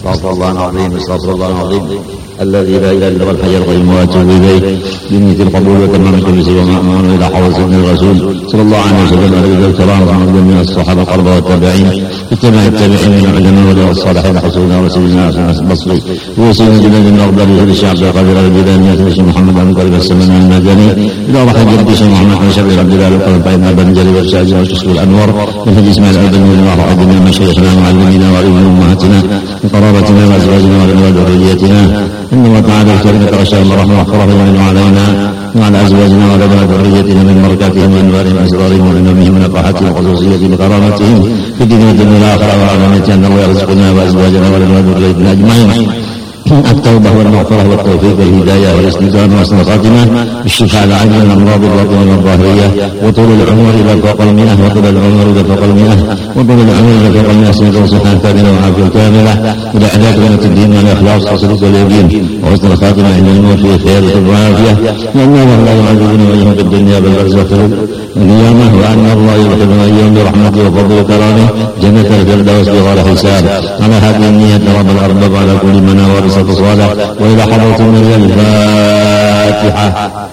Astaghfirullahaladzim الذي لا إله إلا هو الحي القيوم وأتوب إليه بنية القبول وتمام كل شيء ومأمون إلى حوض سيدنا الرسول صلى الله عليه وسلم على الكرام ومن من الصحابة القربى والتابعين اتباع التابعين من العلماء والصالحين حسنا ورسولنا البصري وسيدنا جلال بن أقدر يزيد الشعب القادر الجيلاني الشيخ محمد بن قريب السمن المدني إلى رحمة جد الشيخ محمد بن شبيب عبد الله القلب بين بن جرير والشاذ والشيخ الأنور من حديث إسماعيل الألباني الله عظيم مشايخنا ومعلمينا وعلمنا أمهاتنا وقرابتنا وأزواجنا وذريتنا إن الله تعالى كريم تغشى الرحمة وخرجنا علينا وعلى أزواجنا وعلى ذريتنا من بركاتهم وأنوارهم وأسرارهم وعلمهم ونفحاتهم وخصوصيتهم وكرامتهم في الدنيا والآخرة وعلمنا أن الله يرزقنا وأزواجنا وذريتنا أجمعين التوبة والمغفرة والتوفيق والهداية والاستقامة وحسن الخاتمة الشفاء العاجل من الأمراض الباطنة والظاهرية وطول العمر إلى فوق 100 وطول العمر إلى فوق 100 وطول العمر إلى فوق 100 سنة وصحة كاملة وعافية كاملة إلى إعداد بنة الدين والإخلاص والصدق واليقين وحسن الخاتمة عند الموت في خير والعافية وأن الله لا يعذبنا وإياهم في الدنيا بل برزخ القيامة وأن الله يدخلنا وإياهم برحمته وفضله وكرامه جنة الفردوس بغير حساب على هذه النية رب الأرباب على كل مناور الصلاة وإلى حضرة النبي الفاتحة.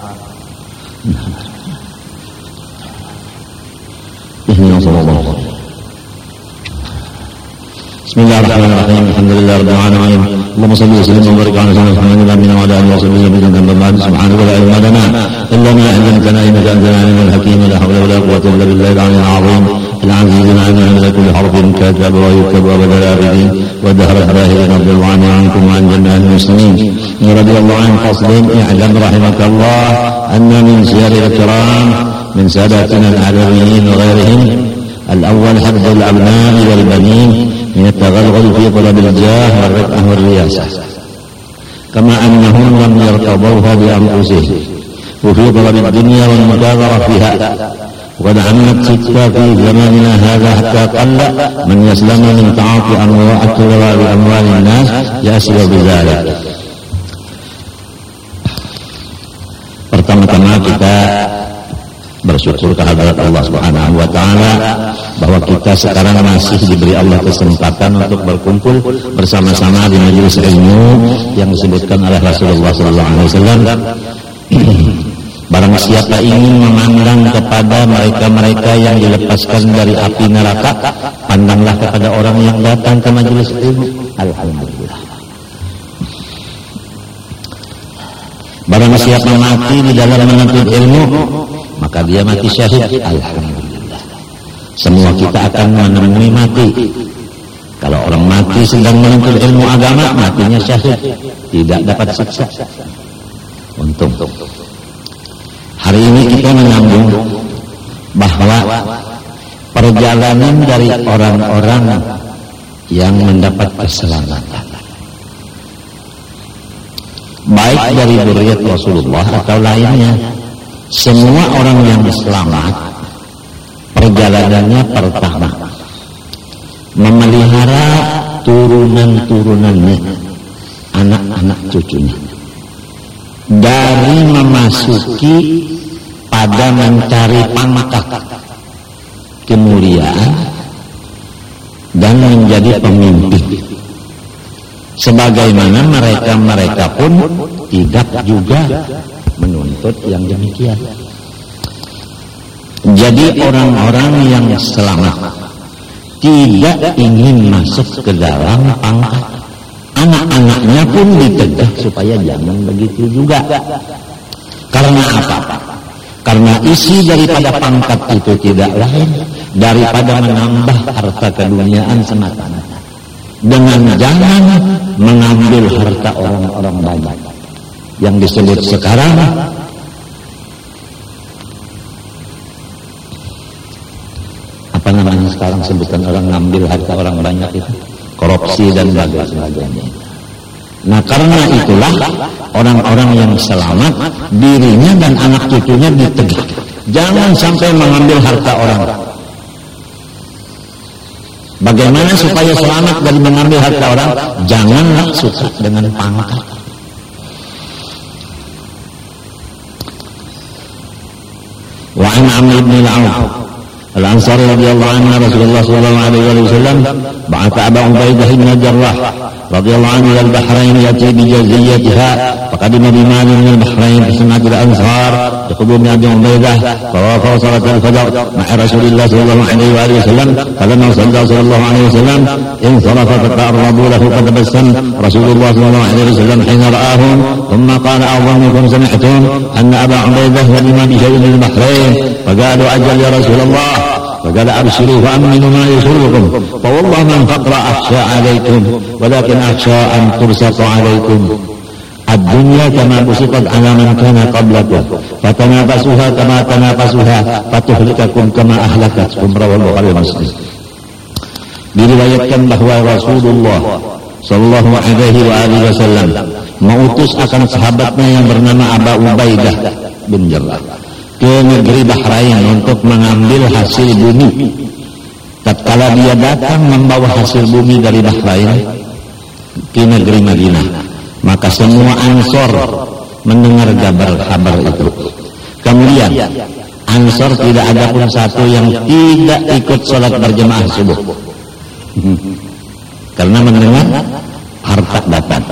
بسم الله الرحمن الرحيم الحمد لله رب العالمين اللهم صل وسلم وبارك على سيدنا محمد وعلى آله وصحبه وسلم بعد سبحانك لا علم لنا إلا ما علمتنا إنك أنت العليم الحكيم لا حول ولا قوة إلا بالله العلي العظيم العزيز العليم على كل حرف كاتب ويكتب أبدا الآبدين ودهر الداهرين رضي الله عنكم وعن جميع المسلمين رضي الله عن فصل اعلم رحمك الله أن من سير الكرام من ساداتنا العلويين وغيرهم الأول حفظ الأبناء والبنين من التغلغل في طلب الجاه والرفعة والرياسة كما أنهم لم يرتضوها بأنفسهم وفي طلب الدنيا والمكابرة فيها وقد عمت ستة في زماننا هذا حتى قل من يسلم من تعاطي أموال الناس يأسر بذلك. Pertama-tama kita bersyukur kehadirat Allah Subhanahu wa taala bahwa kita sekarang masih diberi Allah kesempatan untuk berkumpul bersama-sama di majelis ilmu yang disebutkan oleh Rasulullah sallallahu alaihi wasallam. Barang siapa ingin memandang kepada mereka-mereka yang dilepaskan dari api neraka, pandanglah kepada orang yang datang ke majelis ilmu. Alhamdulillah. Barang siapa mati di dalam menuntut ilmu, maka dia mati syahid. Alhamdulillah. Semua kita akan menemui mati. Kalau orang mati sedang menuntut ilmu agama, matinya syahid, tidak dapat siksa. Untung. Hari ini kita menyambung bahwa perjalanan dari orang-orang yang mendapat keselamatan, baik dari dzurriyyah Rasulullah atau lainnya, semua orang yang selamat perjalanannya pertama memelihara turunan-turunannya, anak-anak cucunya, dari memasuki pada mencari pangkat kemuliaan dan menjadi pemimpin, sebagaimana mereka pun tidak juga menuntut yang demikian. Jadi orang-orang yang selamat tidak ingin masuk ke dalam pangkat, anak-anaknya pun dicegah supaya jangan begitu juga. Karena apa? Karena isi daripada pangkat itu tidak lain daripada menambah harta keduniaan semata-mata, dengan jangan mengambil harta orang-orang banyak yang disebut sekarang apa namanya sekarang sebutan orang ngambil harta orang banyak itu korupsi dan sebagainya. Nah karena itulah orang-orang yang selamat dirinya dan anak cucunya ditegak, jangan sampai mengambil harta orang. Bagaimana supaya selamat dari mengambil harta orang? Janganlah suka dengan pangkat. Wa an Amr bin al-Auf الأنصاري رضي الله عنه رسول الله صلى الله عليه وسلم بعث أبا عبيدة بن الجراح رضي الله عنه إلى البحرين يأتي بجزيتها فقدم بمال من البحرين فسمعت الأنصار يقولون أبي عبيدة فوافق صلاة الفجر مع رسول الله صلى الله عليه وآله وسلم فلما صلى الله عليه وسلم انصرف فتعرضوا له فتبسم رسول الله صلى الله عليه وسلم حين رآهم ثم قال أعظمكم سمعتم أن أبا عبيدة قدم بشيء من البحرين فقالوا أجل يا رسول الله فقال أبشروا فأمنوا ما يسركم فوالله من فقر أخشى عليكم ولكن أخشى أن تبسط عليكم الدنيا كما بسطت على من كان قبلكم فتنافسوها كما تنافسوها فتهلككم كما أهلكتكم رواه البخاري ومسلم. Diriwayatkan bahwa Rasulullah Sallallahu Alaihi Wasallam mengutus akan sahabatnya yang bernama Abu Ubaidah bin Jarrah ke negeri Bahrain untuk mengambil hasil bumi. Tatkala dia datang membawa hasil bumi dari Bahrain ke negeri Madinah, maka semua Ansor mendengar kabar itu. Kemudian Ansor tidak ada pun satu yang tidak ikut sholat berjemaah subuh karena mendengar harta datang.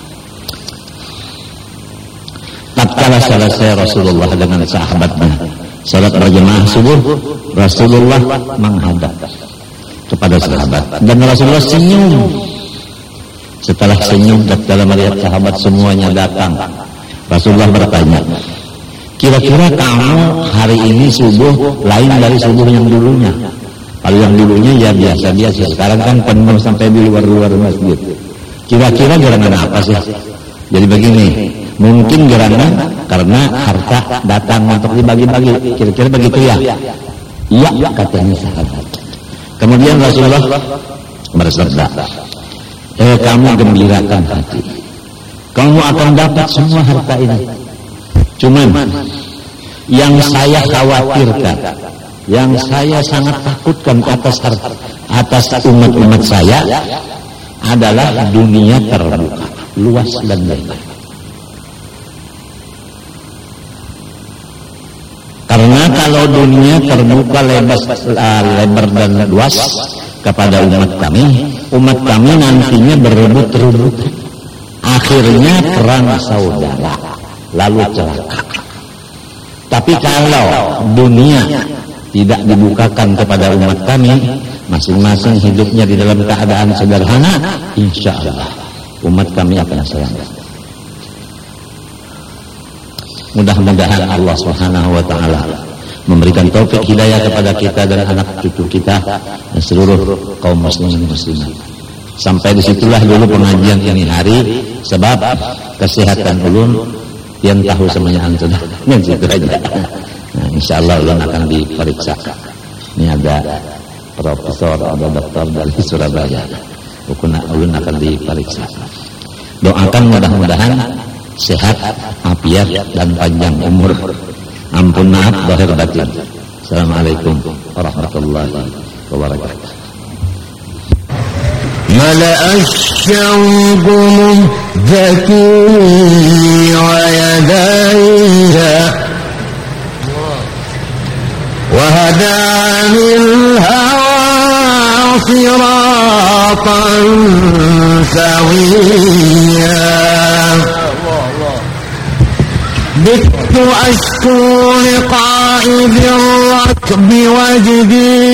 Tatkala selesai Rasulullah dengan sahabatnya salat berjemaah subuh, Rasulullah menghadap kepada sahabat dan Rasulullah senyum. Setelah senyum tatkala melihat sahabat semuanya datang, Rasulullah bertanya, kira-kira kamu hari ini subuh lain dari subuh yang dulunya? Kalau yang dulunya ya biasa-biasa, sekarang kan penuh sampai di luar-luar masjid. Kira-kira gerangan apa sih? Jadi begini, mungkin gerangan karena harta datang untuk dibagi-bagi. Kira-kira begitu ya? Iya, katanya sahabat. Kemudian Rasulullah bersabda, kamu gembirakan hati, kamu akan dapat semua harta ini. Cuman yang saya khawatirkan, yang saya sangat takutkan atas umat-umat saya adalah dunia terbuka, luas dan lebar. Karena kalau dunia terbuka lebar dan luas kepada umat kami nantinya berebut-rebut, akhirnya perang saudara, lalu celaka. Tapi kalau dunia tidak dibukakan kepada umat kami, masing-masing hidupnya di dalam keadaan sederhana, insya Allah umat kami akan selamat. Mudah-mudahan Allah Subhanahu wa Ta'ala memberikan taufik hidayah kepada kita dan anak cucu kita dan seluruh kaum muslimin muslimat. Sampai disitulah dulu pengajian ini hari, sebab kesehatan ulun yang tahu semuanya sudah situ aja. Nah, insya Allah ulun akan diperiksa. Ini ada profesor, ada dokter dari Surabaya. Ulun akan diperiksa. Doakan mudah-mudahan sehat, afiat dan panjang umur. Ampun maaf zahir batin. Assalamualaikum warahmatullahi wabarakatuh. ملأ الشوق مهجتي ويديها وهداني الهوى صراطا سويا بت أشكو لقائد الركب وجدي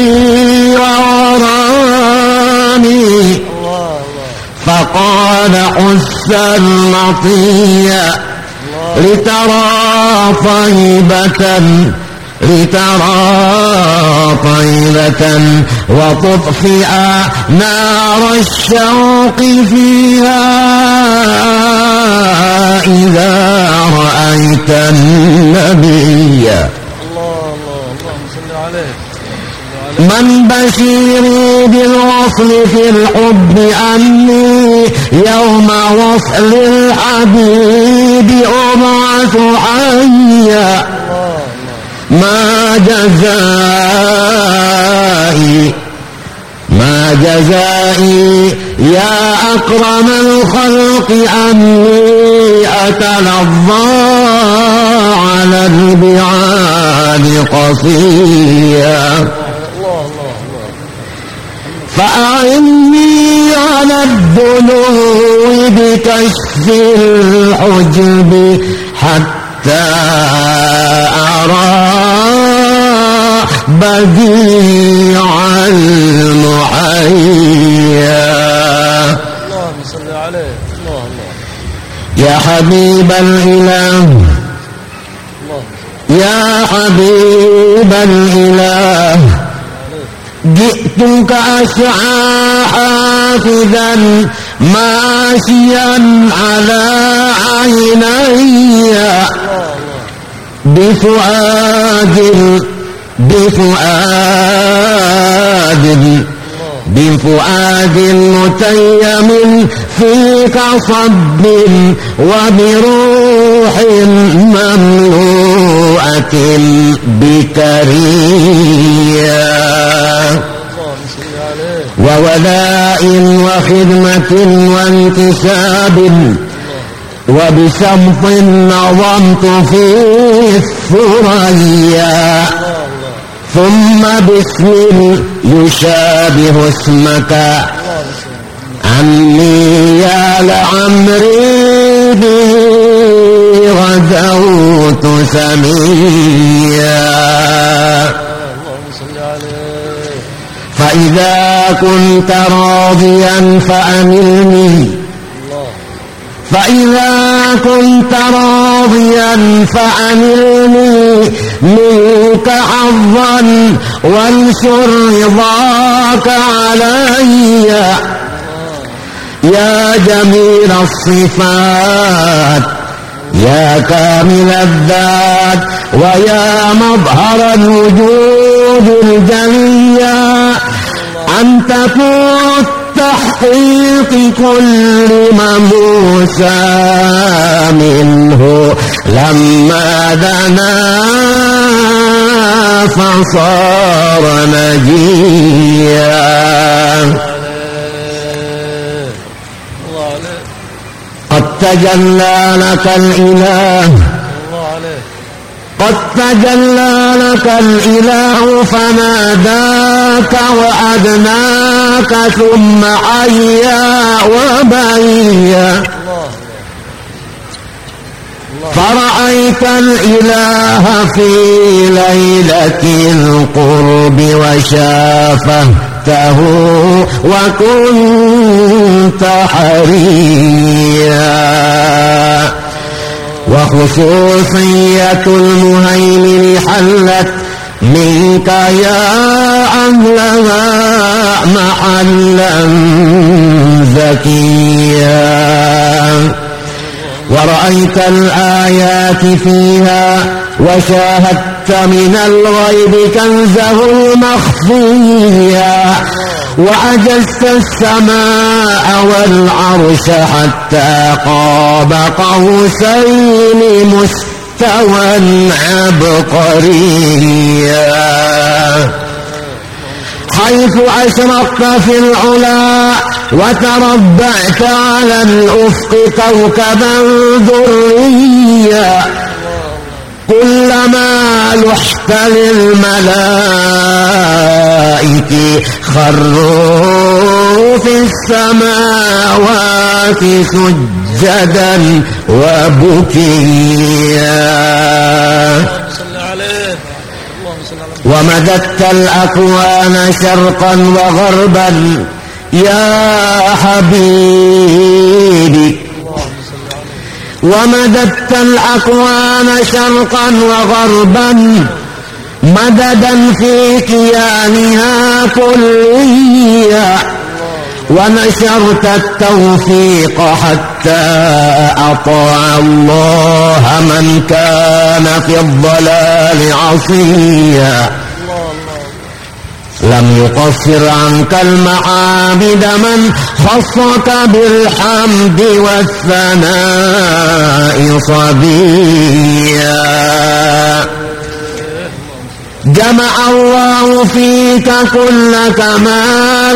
ووراني فقال حسا مطيا لترى طيبة وتطفئ نار الشوق فيها إذا رأيت النبي اللهم صل عليه من بشيري بالوصل في الحب أني يوم وصل الحبيب أبعث حيا ما جزائي يا أكرم الخلق أني أتلظى على البعاد قصيا فأعني على الدنو بكشف الحجب حتى أرى بديع المحيا. اللهم صل عليه. الله الله. يا حبيب الإله يا حبيب الإله جئتك أسعى حافظا ماشيا على عيني بفؤاد متيم فيك صب وبروح مملوءة بكريا وولاء وخدمة وانتساب وبسمط نظمت فيه الثريا ثم باسم يشابه اسمك عني يا لعمري به غدوت سميا. فإذا كنت راضيا فأملني منك حظا وانشر رضاك علي يا جميل الصفات يا كامل الذات ويا مظهر الوجود الجليا أنت فوت تحقيق كل ما موسى منه لما دنا فصار نجيا. قد تجلى لك الإله فناداك وأدناك ثم حيا وبيا فرأيت الإله في ليلة القرب وشافهته وكنت حريا. وخصوصية المهيمن حلت منك يا أهلها محلا زكيا. ورأيت الآيات فيها وشاهدت من الغيب كنزه المخفيا وأجزت السماء والعرش حتى قاب قوسين مستوى عبقريا حيث أشرقت في العلا وتربعت على الأفق كوكبا ذريا كلما لحت للملائكة خروا في السماوات سجدا وبكيا ومددت الأكوان شرقا وغربا يا حبيبي ومددت الأكوان شرقا وغربا مددا في كيانها كليا ونشرت التوفيق حتى أطاع الله من كان في الضلال عصيا لم يقصر عنك المعابد من خصك بالحمد والثناء صبيا جمع الله فيك كل كمال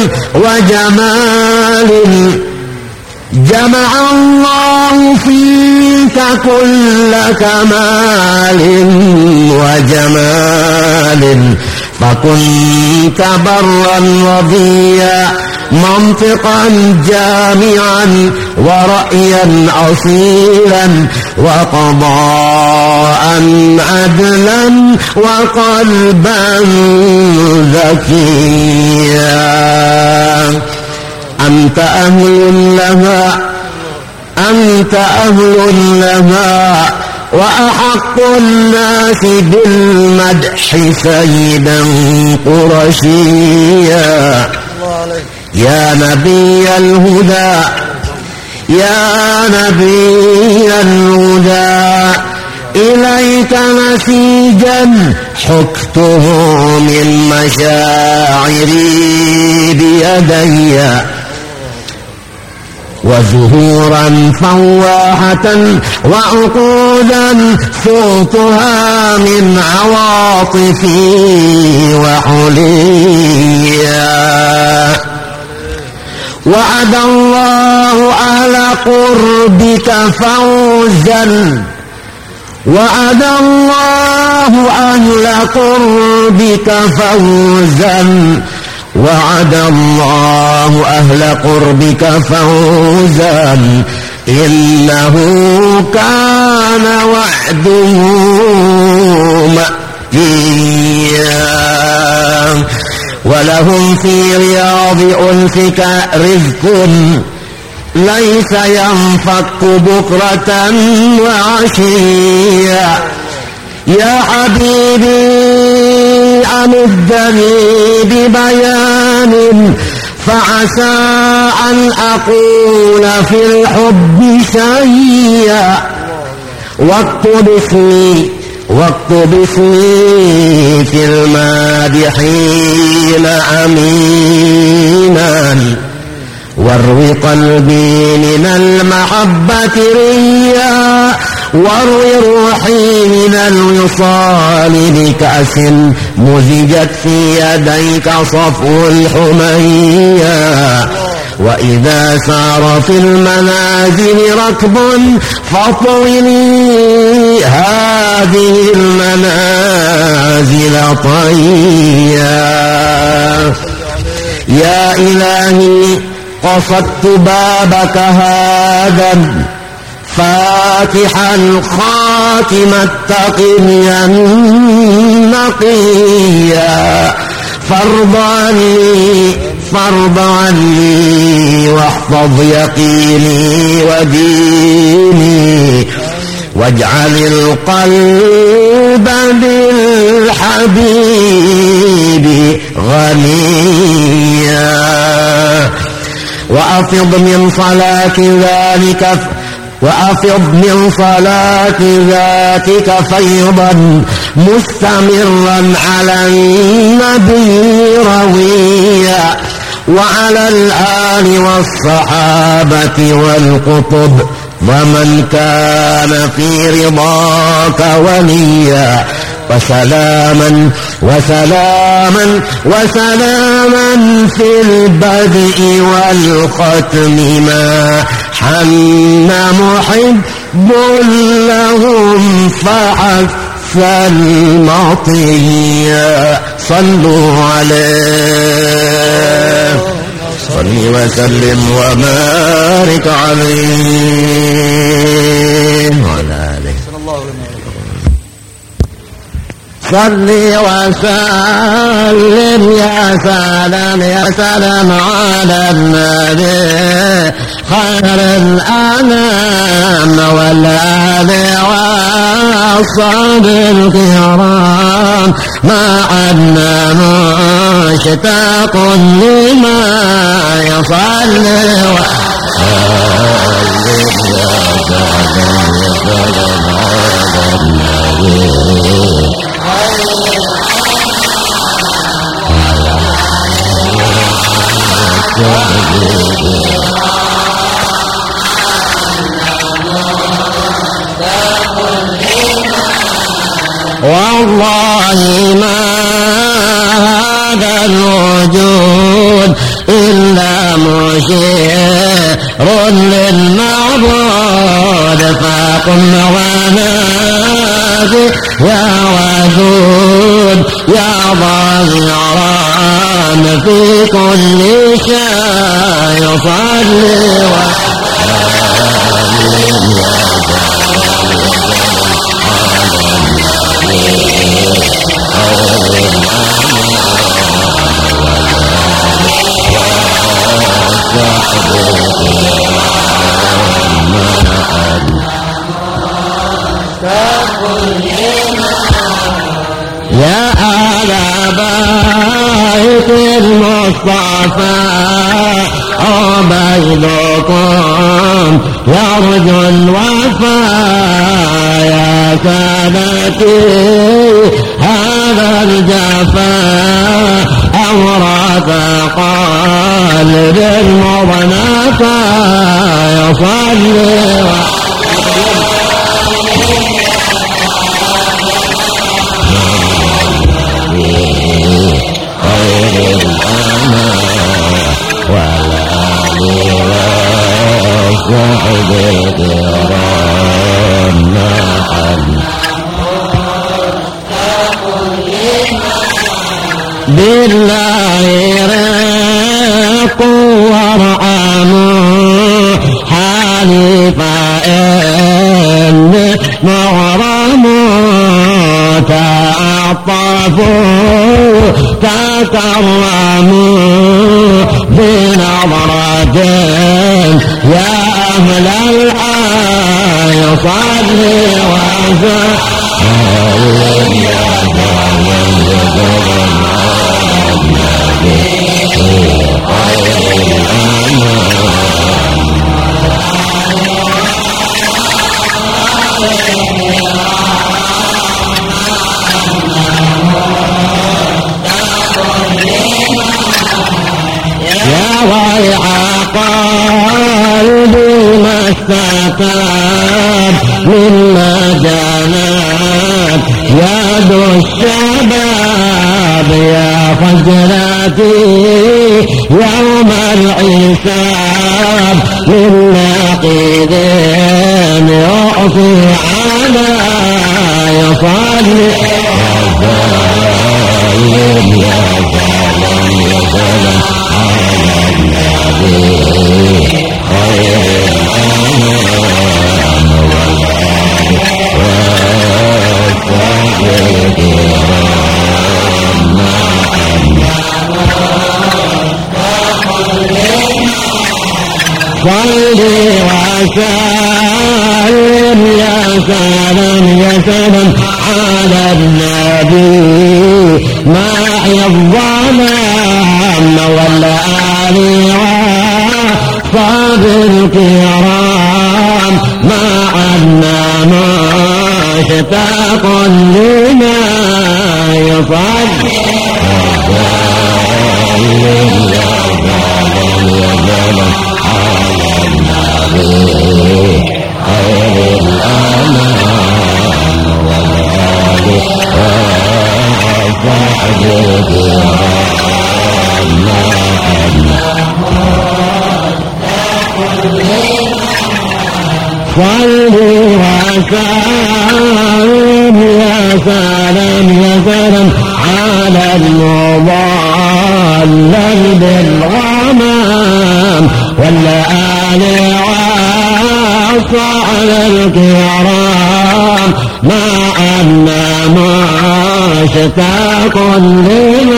وجمال جمع الله فيك كل كمال وجمال فكنت برا رضيا منطقا جامعا ورأيا أصيلا وقضاء عدلا وقلبا ذكيا أنت أهل لها وأحق الناس بالمدح سيدا قرشيا يا نبي الهدى إليك نسيجا حكته من مشاعري بيدي وزهورا فواحة وعقودا صوتها من عواطفي وحليا وعد الله أهل قربك فوزا وعد الله أهل قربك فوزا وعد الله أهل قربك فوزا إنه كان وعده مأتيا ولهم في رياض أنفك رزق ليس ينفك بكرة وعشيا يا حبيبي أمدني ببيان فعسى أن أقول في الحب شيئا واكتب اسمي في المادحين أمينا واروي قلبي من المحبة ريا واروي روحي من الوصال بكأس مزجت في يديك صفو الحمية وإذا سار في المنازل ركب فطويني هذه المنازل طيا يا إلهي قصدت بابك هذا فاتحا خاتما تقيا نقيا فارض عني واحفظ يقيني وديني واجعل القلب بالحبيب غنيا وأفض من صلاة ذاتك فيضا مستمرا على النبي رويا وعلى الآل والصحابة والقطب ومن كان في رضاك وليا وسلاما في البدء والختم ما حن محب لهم فحث المطيا صلوا عليه صل وسلم وبارك عليه وعلى آله صل وسلم يا سلام على النبي خير الأنام والآل والصحب الكرام معنا مشتاق لما يصلي وسلم يا سلام على النبي والله ما هذا الوجود إلا مشير للمعبود فقم ونادي يا ودود الوجود يا ظاهرا في كل شيء صلي يا آل بيت المصطفى عبيدكم يرجو الوفاء يا سادتي هذا الجفاء أورث قلب المضنة يصلي بالله رقوا وارحموا حالي فإن مغرموا تعطفوا تكرموا بنظرة يا أهل الحي صلي وسلم يا ويع قلبي ما استتاب مما جنات يد الشباب يا فجرتي يوم الحساب من نقيد يعطي على يصلي يا سلام يا سلام على النبي خير الأنام والآل والصحب الكرام صلي وسلم يا سلام يا سلام على النبي معي الظلام والآل والصحب الكرام معنا مشتاق لما يصلي خير الأنام والآل والصحب صلي وسلم يا سلام يا سلام على المضلل بالغمام والآل والصحب الكرام مع أن مشتاق لما